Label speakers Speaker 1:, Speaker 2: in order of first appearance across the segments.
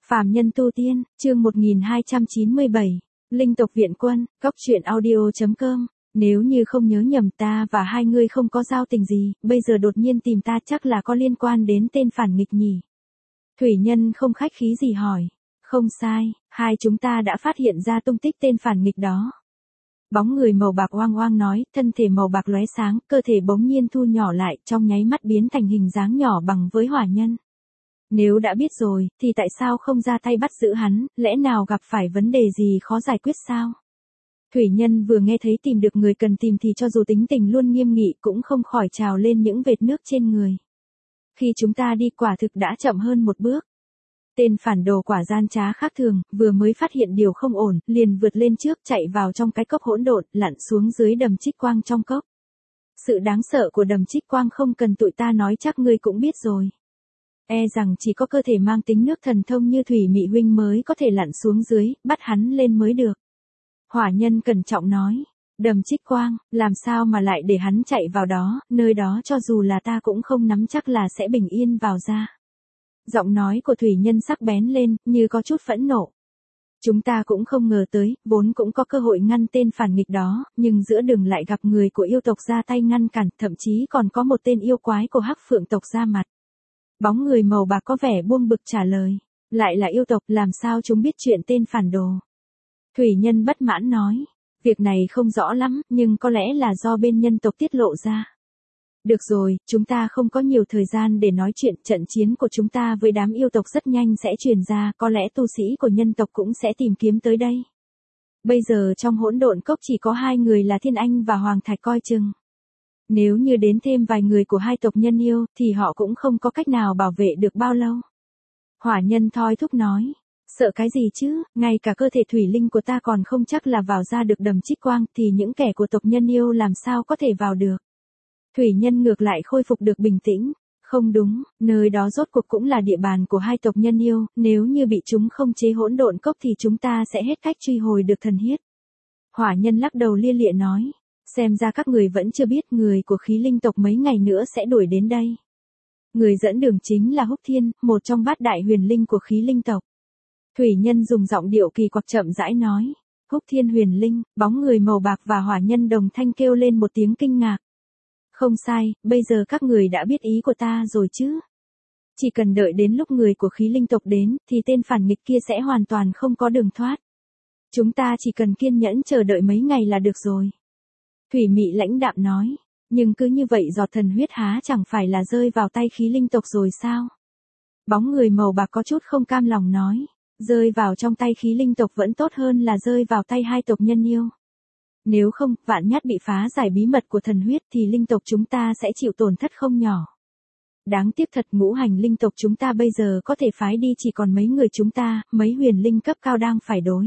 Speaker 1: Phàm nhân tu tiên, chương 1297, Linh tộc viện quân, góc truyện audio.com. Nếu như không nhớ nhầm ta và hai ngươi không có giao tình gì, bây giờ đột nhiên tìm ta chắc là có liên quan đến tên phản nghịch nhỉ. Thủy Nhân không khách khí gì hỏi. Không sai, hai chúng ta đã phát hiện ra tung tích tên phản nghịch đó. Bóng người màu bạc oang oang nói, thân thể màu bạc lóe sáng, cơ thể bỗng nhiên thu nhỏ lại, trong nháy mắt biến thành hình dáng nhỏ bằng với Hỏa Nhân. Nếu đã biết rồi, thì tại sao không ra tay bắt giữ hắn, lẽ nào gặp phải vấn đề gì khó giải quyết sao? Thủy Nhân vừa nghe thấy tìm được người cần tìm thì cho dù tính tình luôn nghiêm nghị cũng không khỏi trào lên những vệt nước trên người. Khi chúng ta đi quả thực đã chậm hơn một bước. Tên phản đồ quả gian trá khác thường, vừa mới phát hiện điều không ổn, liền vượt lên trước chạy vào trong cái cốc hỗn độn, lặn xuống dưới đầm trích quang trong cốc. Sự đáng sợ của đầm trích quang không cần tụi ta nói chắc ngươi cũng biết rồi. E rằng chỉ có cơ thể mang tính nước thần thông như Thủy Mị huynh mới có thể lặn xuống dưới, bắt hắn lên mới được. Hỏa Nhân cẩn trọng nói, đầm trích quang, làm sao mà lại để hắn chạy vào đó, nơi đó cho dù là ta cũng không nắm chắc là sẽ bình yên vào ra. Giọng nói của Thủy Nhân sắc bén lên, như có chút phẫn nộ. Chúng ta cũng không ngờ tới, vốn cũng có cơ hội ngăn tên phản nghịch đó, nhưng giữa đường lại gặp người của yêu tộc ra tay ngăn cản, thậm chí còn có một tên yêu quái của Hắc Phượng tộc ra mặt. Bóng người màu bạc có vẻ buông bực trả lời, lại là yêu tộc, làm sao chúng biết chuyện tên phản đồ? Thủy Nhân bất mãn nói, việc này không rõ lắm, nhưng có lẽ là do bên nhân tộc tiết lộ ra. Được rồi, chúng ta không có nhiều thời gian để nói chuyện, trận chiến của chúng ta với đám yêu tộc rất nhanh sẽ truyền ra, có lẽ tu sĩ của nhân tộc cũng sẽ tìm kiếm tới đây. Bây giờ trong hỗn độn cốc chỉ có hai người là Thiên Anh và Hoàng Thạch coi chừng. Nếu như đến thêm vài người của hai tộc nhân yêu, thì họ cũng không có cách nào bảo vệ được bao lâu. Hỏa Nhân thoi thúc nói, sợ cái gì chứ, ngay cả cơ thể thủy linh của ta còn không chắc là vào ra được đầm trích quang, thì những kẻ của tộc nhân yêu làm sao có thể vào được. Thủy Nhân ngược lại khôi phục được bình tĩnh, không đúng, nơi đó rốt cuộc cũng là địa bàn của hai tộc nhân yêu, nếu như bị chúng không chế hỗn độn cốc thì chúng ta sẽ hết cách truy hồi được thần huyết. Hỏa Nhân lắc đầu lia lịa nói, xem ra các người vẫn chưa biết người của khí linh tộc mấy ngày nữa sẽ đuổi đến đây. Người dẫn đường chính là Húc Thiên, một trong bát đại huyền linh của khí linh tộc. Thủy Nhân dùng giọng điệu kỳ quặc chậm rãi nói, Húc Thiên huyền linh, bóng người màu bạc và Hỏa Nhân đồng thanh kêu lên một tiếng kinh ngạc. Không sai, bây giờ các người đã biết ý của ta rồi chứ. Chỉ cần đợi đến lúc người của khí linh tộc đến, thì tên phản nghịch kia sẽ hoàn toàn không có đường thoát. Chúng ta chỉ cần kiên nhẫn chờ đợi mấy ngày là được rồi. Thủy Mị lãnh đạm nói, nhưng cứ như vậy giọt thần huyết há chẳng phải là rơi vào tay khí linh tộc rồi sao? Bóng người màu bạc có chút không cam lòng nói, rơi vào trong tay khí linh tộc vẫn tốt hơn là rơi vào tay hai tộc nhân yêu. Nếu không, vạn nhất bị phá giải bí mật của thần huyết thì linh tộc chúng ta sẽ chịu tổn thất không nhỏ. Đáng tiếc thật, ngũ hành linh tộc chúng ta bây giờ có thể phái đi chỉ còn mấy người chúng ta, mấy huyền linh cấp cao đang phải đối.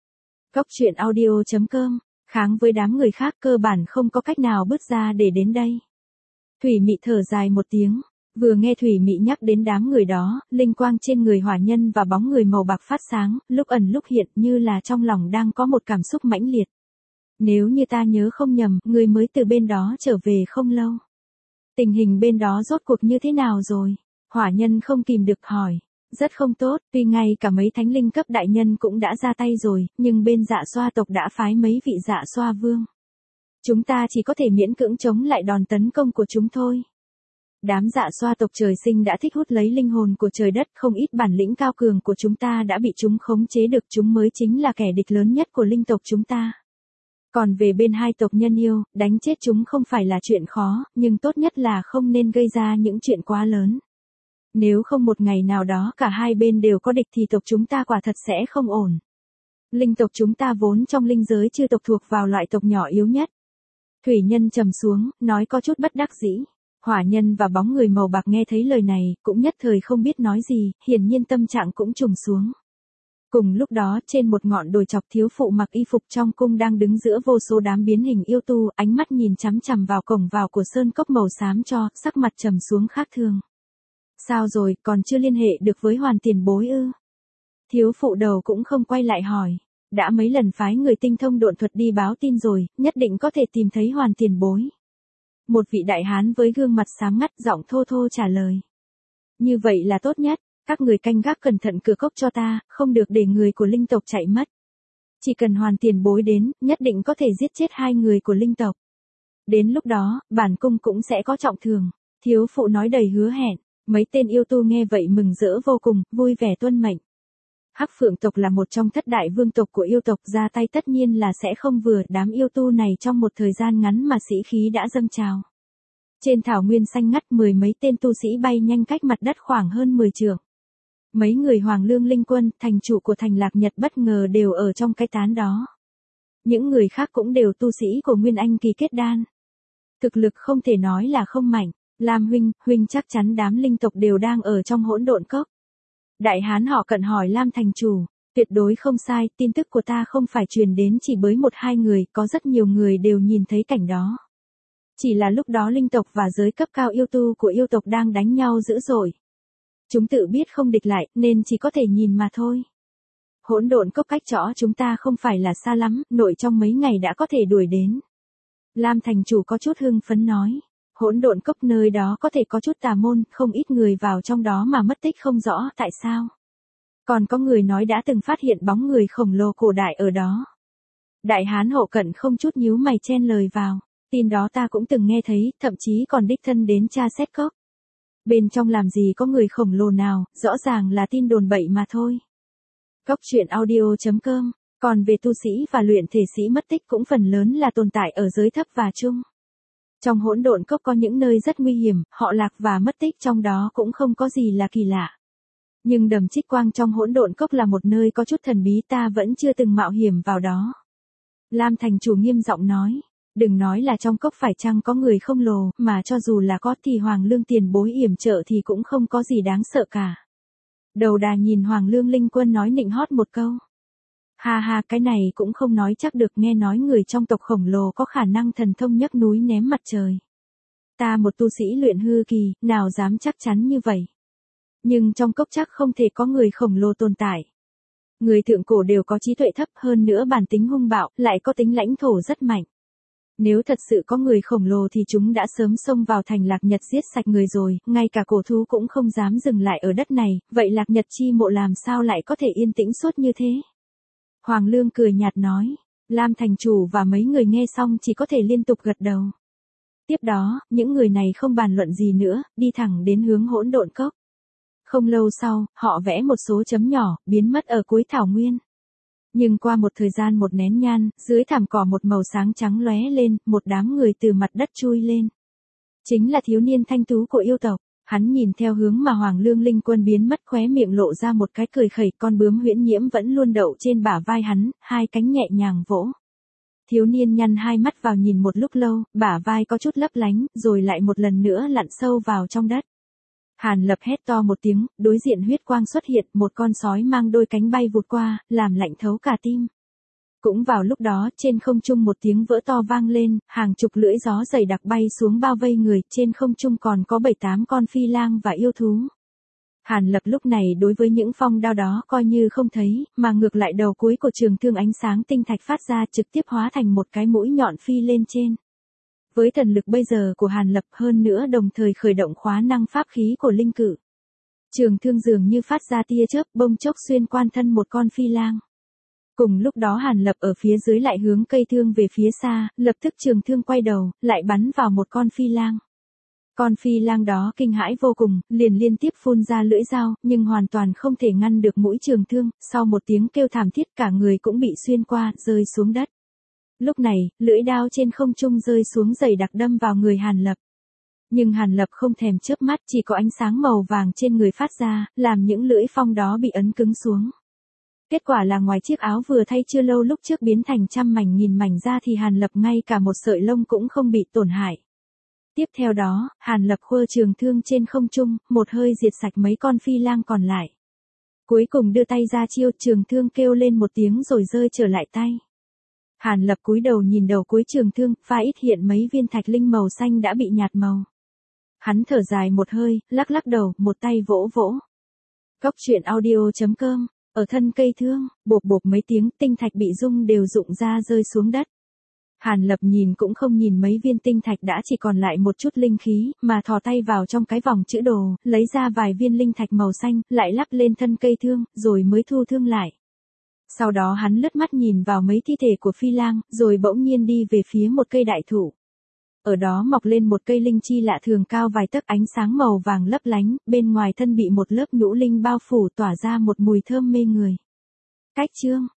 Speaker 1: Góc truyện audio.com, kháng với đám người khác cơ bản không có cách nào bước ra để đến đây. Thủy Mị thở dài một tiếng, vừa nghe Thủy Mị nhắc đến đám người đó, linh quang trên người Hỏa Nhân và bóng người màu bạc phát sáng, lúc ẩn lúc hiện như là trong lòng đang có một cảm xúc mãnh liệt. Nếu như ta nhớ không nhầm, người mới từ bên đó trở về không lâu. Tình hình bên đó rốt cuộc như thế nào rồi? Hỏa Nhân không kìm được hỏi. Rất không tốt, tuy ngay cả mấy thánh linh cấp đại nhân cũng đã ra tay rồi, nhưng bên Dạ Xoa tộc đã phái mấy vị Dạ Xoa vương. Chúng ta chỉ có thể miễn cưỡng chống lại đòn tấn công của chúng thôi. Đám Dạ Xoa tộc trời sinh đã thích hút lấy linh hồn của trời đất, không ít bản lĩnh cao cường của chúng ta đã bị chúng khống chế được, chúng mới chính là kẻ địch lớn nhất của linh tộc chúng ta. Còn về bên hai tộc nhân yêu, đánh chết chúng không phải là chuyện khó, nhưng tốt nhất là không nên gây ra những chuyện quá lớn. Nếu không một ngày nào đó cả hai bên đều có địch thì tộc chúng ta quả thật sẽ không ổn. Linh tộc chúng ta vốn trong linh giới chư tộc thuộc vào loại tộc nhỏ yếu nhất. Thủy Nhân trầm xuống, nói có chút bất đắc dĩ. Hỏa Nhân và bóng người màu bạc nghe thấy lời này, cũng nhất thời không biết nói gì, hiển nhiên tâm trạng cũng trùng xuống. Cùng lúc đó, trên một ngọn đồi chọc, thiếu phụ mặc y phục trong cung đang đứng giữa vô số đám biến hình yêu tu, ánh mắt nhìn chằm chằm vào cổng vào của sơn cốc màu xám cho, sắc mặt trầm xuống khác thường. Sao rồi, còn chưa liên hệ được với Hoàn tiền bối ư? Thiếu phụ đầu cũng không quay lại hỏi. Đã mấy lần phái người tinh thông độn thuật đi báo tin rồi, nhất định có thể tìm thấy Hoàn tiền bối. Một vị đại hán với gương mặt xám ngắt, giọng thô thô trả lời. Như vậy là tốt nhất. Các người canh gác cẩn thận cửa cốc cho ta, không được để người của linh tộc chạy mất. Chỉ cần hoàn tiền bối đến, nhất định có thể giết chết 2 người của linh tộc. Đến lúc đó, bản cung cũng sẽ có trọng thưởng. Thiếu phụ nói đầy hứa hẹn. Mấy tên yêu tu nghe vậy mừng rỡ vô cùng, vui vẻ tuân mệnh. Hắc Phượng tộc là một trong thất đại vương tộc của yêu tộc, ra tay tất nhiên là sẽ không vừa. Đám yêu tu này trong một thời gian ngắn mà sĩ khí đã dâng trào. Trên thảo nguyên xanh ngắt, 10 mấy tên tu sĩ bay nhanh cách mặt đất khoảng hơn 10 trượng. Mấy người Hoàng Lương Linh Quân, thành chủ của thành Lạc Nhật bất ngờ đều ở trong cái tán đó. Những người khác cũng đều tu sĩ của Nguyên Anh kỳ kết đan. Thực lực không thể nói là không mạnh. Lam huynh chắc chắn đám linh tộc đều đang ở trong hỗn độn cốc. Đại hán họ Cận hỏi Lam thành chủ, tuyệt đối không sai, tin tức của ta không phải truyền đến chỉ với 1-2 người, có rất nhiều người đều nhìn thấy cảnh đó. Chỉ là lúc đó linh tộc và giới cấp cao yêu tu của yêu tộc đang đánh nhau dữ dội. Chúng tự biết không địch lại, nên chỉ có thể nhìn mà thôi. Hỗn độn cốc cách chỗ chúng ta không phải là xa lắm, nội trong mấy ngày đã có thể đuổi đến. Lam thành chủ có chút hưng phấn nói. Hỗn độn cốc nơi đó có thể có chút tà môn, không ít người vào trong đó mà mất tích không rõ tại sao. Còn có người nói đã từng phát hiện bóng người khổng lồ cổ đại ở đó. Đại hán Hậu Cận không chút nhíu mày chen lời vào. Tin đó ta cũng từng nghe thấy, thậm chí còn đích thân đến tra xét cốc. Bên trong làm gì có người khổng lồ nào, rõ ràng là tin đồn bậy mà thôi. Cốc truyện audio.com. Còn về tu sĩ và luyện thể sĩ mất tích cũng phần lớn là tồn tại ở giới thấp và trung. Trong hỗn độn cốc có những nơi rất nguy hiểm, họ lạc và mất tích trong đó cũng không có gì là kỳ lạ. Nhưng đầm Trích Quang trong hỗn độn cốc là một nơi có chút thần bí, ta vẫn chưa từng mạo hiểm vào đó. Lam thành chủ nghiêm giọng nói, đừng nói là trong cốc phải chăng có người khổng lồ, mà cho dù là có thì Hoàng Lương tiền bối yểm trợ thì cũng không có gì đáng sợ cả. Đầu đà nhìn Hoàng Lương Linh Quân nói nịnh hót một câu. Ha ha, cái này cũng không nói chắc được, nghe nói người trong tộc khổng lồ có khả năng thần thông nhấc núi ném mặt trời. Ta một tu sĩ luyện hư kỳ, nào dám chắc chắn như vậy. Nhưng trong cốc chắc không thể có người khổng lồ tồn tại. Người thượng cổ đều có trí tuệ thấp, hơn nữa bản tính hung bạo, lại có tính lãnh thổ rất mạnh. Nếu thật sự có người khổng lồ thì chúng đã sớm xông vào thành Lạc Nhật giết sạch người rồi, ngay cả cổ thú cũng không dám dừng lại ở đất này, vậy Lạc Nhật chi mộ làm sao lại có thể yên tĩnh suốt như thế? Hoàng Lương cười nhạt nói. Lam thành chủ và mấy người nghe xong chỉ có thể liên tục gật đầu. Tiếp đó, những người này không bàn luận gì nữa, đi thẳng đến hướng hỗn độn cốc. Không lâu sau, họ vẽ một số chấm nhỏ, biến mất ở cuối thảo nguyên. Nhưng qua một thời gian một nén nhang, dưới thảm cỏ một màu sáng trắng lóe lên, một đám người từ mặt đất chui lên. Chính là thiếu niên thanh tú của yêu tộc. Hắn nhìn theo hướng mà Hoàng Lương Linh Quân biến mất, khóe miệng lộ ra một cái cười khẩy, con bướm huyễn nhiễm vẫn luôn đậu trên bả vai hắn, hai cánh nhẹ nhàng vỗ. Thiếu niên nhăn hai mắt vào nhìn một lúc lâu, bả vai có chút lấp lánh, rồi lại một lần nữa lặn sâu vào trong đất. Hàn Lập hét to một tiếng, đối diện huyết quang xuất hiện, một con sói mang đôi cánh bay vụt qua, làm lạnh thấu cả tim. Cũng vào lúc đó, trên không trung một tiếng vỡ to vang lên, hàng chục lưỡi gió dày đặc bay xuống bao vây người, trên không trung còn có 7-8 con phi lang và yêu thú. Hàn Lập lúc này đối với những phong đao đó coi như không thấy, mà ngược lại đầu cuối của trường thương ánh sáng tinh thạch phát ra trực tiếp hóa thành một cái mũi nhọn phi lên trên. Với thần lực bây giờ của Hàn Lập hơn nữa đồng thời khởi động khóa năng pháp khí của linh cử. Trường thương dường như phát ra tia chớp bông chốc xuyên quan thân một con phi lang. Cùng lúc đó Hàn Lập ở phía dưới lại hướng cây thương về phía xa, lập tức trường thương quay đầu, lại bắn vào một con phi lang. Con phi lang đó kinh hãi vô cùng, liền liên tiếp phun ra lưỡi dao, nhưng hoàn toàn không thể ngăn được mũi trường thương, sau một tiếng kêu thảm thiết cả người cũng bị xuyên qua, rơi xuống đất. Lúc này, lưỡi đao trên không trung rơi xuống dày đặc đâm vào người Hàn Lập. Nhưng Hàn Lập không thèm chớp mắt, chỉ có ánh sáng màu vàng trên người phát ra, làm những lưỡi phong đó bị ấn cứng xuống. Kết quả là ngoài chiếc áo vừa thay chưa lâu lúc trước biến thành trăm mảnh nghìn mảnh ra thì Hàn Lập ngay cả một sợi lông cũng không bị tổn hại. Tiếp theo đó, Hàn Lập khua trường thương trên không trung, một hơi diệt sạch mấy con phi lang còn lại. Cuối cùng đưa tay ra chiêu, trường thương kêu lên một tiếng rồi rơi trở lại tay. Hàn Lập cúi đầu nhìn đầu cuối trường thương, pha ít hiện mấy viên thạch linh màu xanh đã bị nhạt màu. Hắn thở dài một hơi, lắc lắc đầu, một tay vỗ vỗ. Cốc truyện audio.com. Ở thân cây thương, bộp bộp mấy tiếng, tinh thạch bị rung đều rụng ra rơi xuống đất. Hàn Lập nhìn cũng không nhìn mấy viên tinh thạch đã chỉ còn lại một chút linh khí, mà thò tay vào trong cái vòng chữ đồ, lấy ra vài viên linh thạch màu xanh, lại lắp lên thân cây thương, rồi mới thu thương lại. Sau đó hắn lướt mắt nhìn vào mấy thi thể của Phi Lang, rồi bỗng nhiên đi về phía một cây đại thụ. Ở đó mọc lên một cây linh chi lạ thường cao vài tấc, ánh sáng màu vàng lấp lánh, bên ngoài thân bị một lớp nhũ linh bao phủ tỏa ra một mùi thơm mê người. Cách chương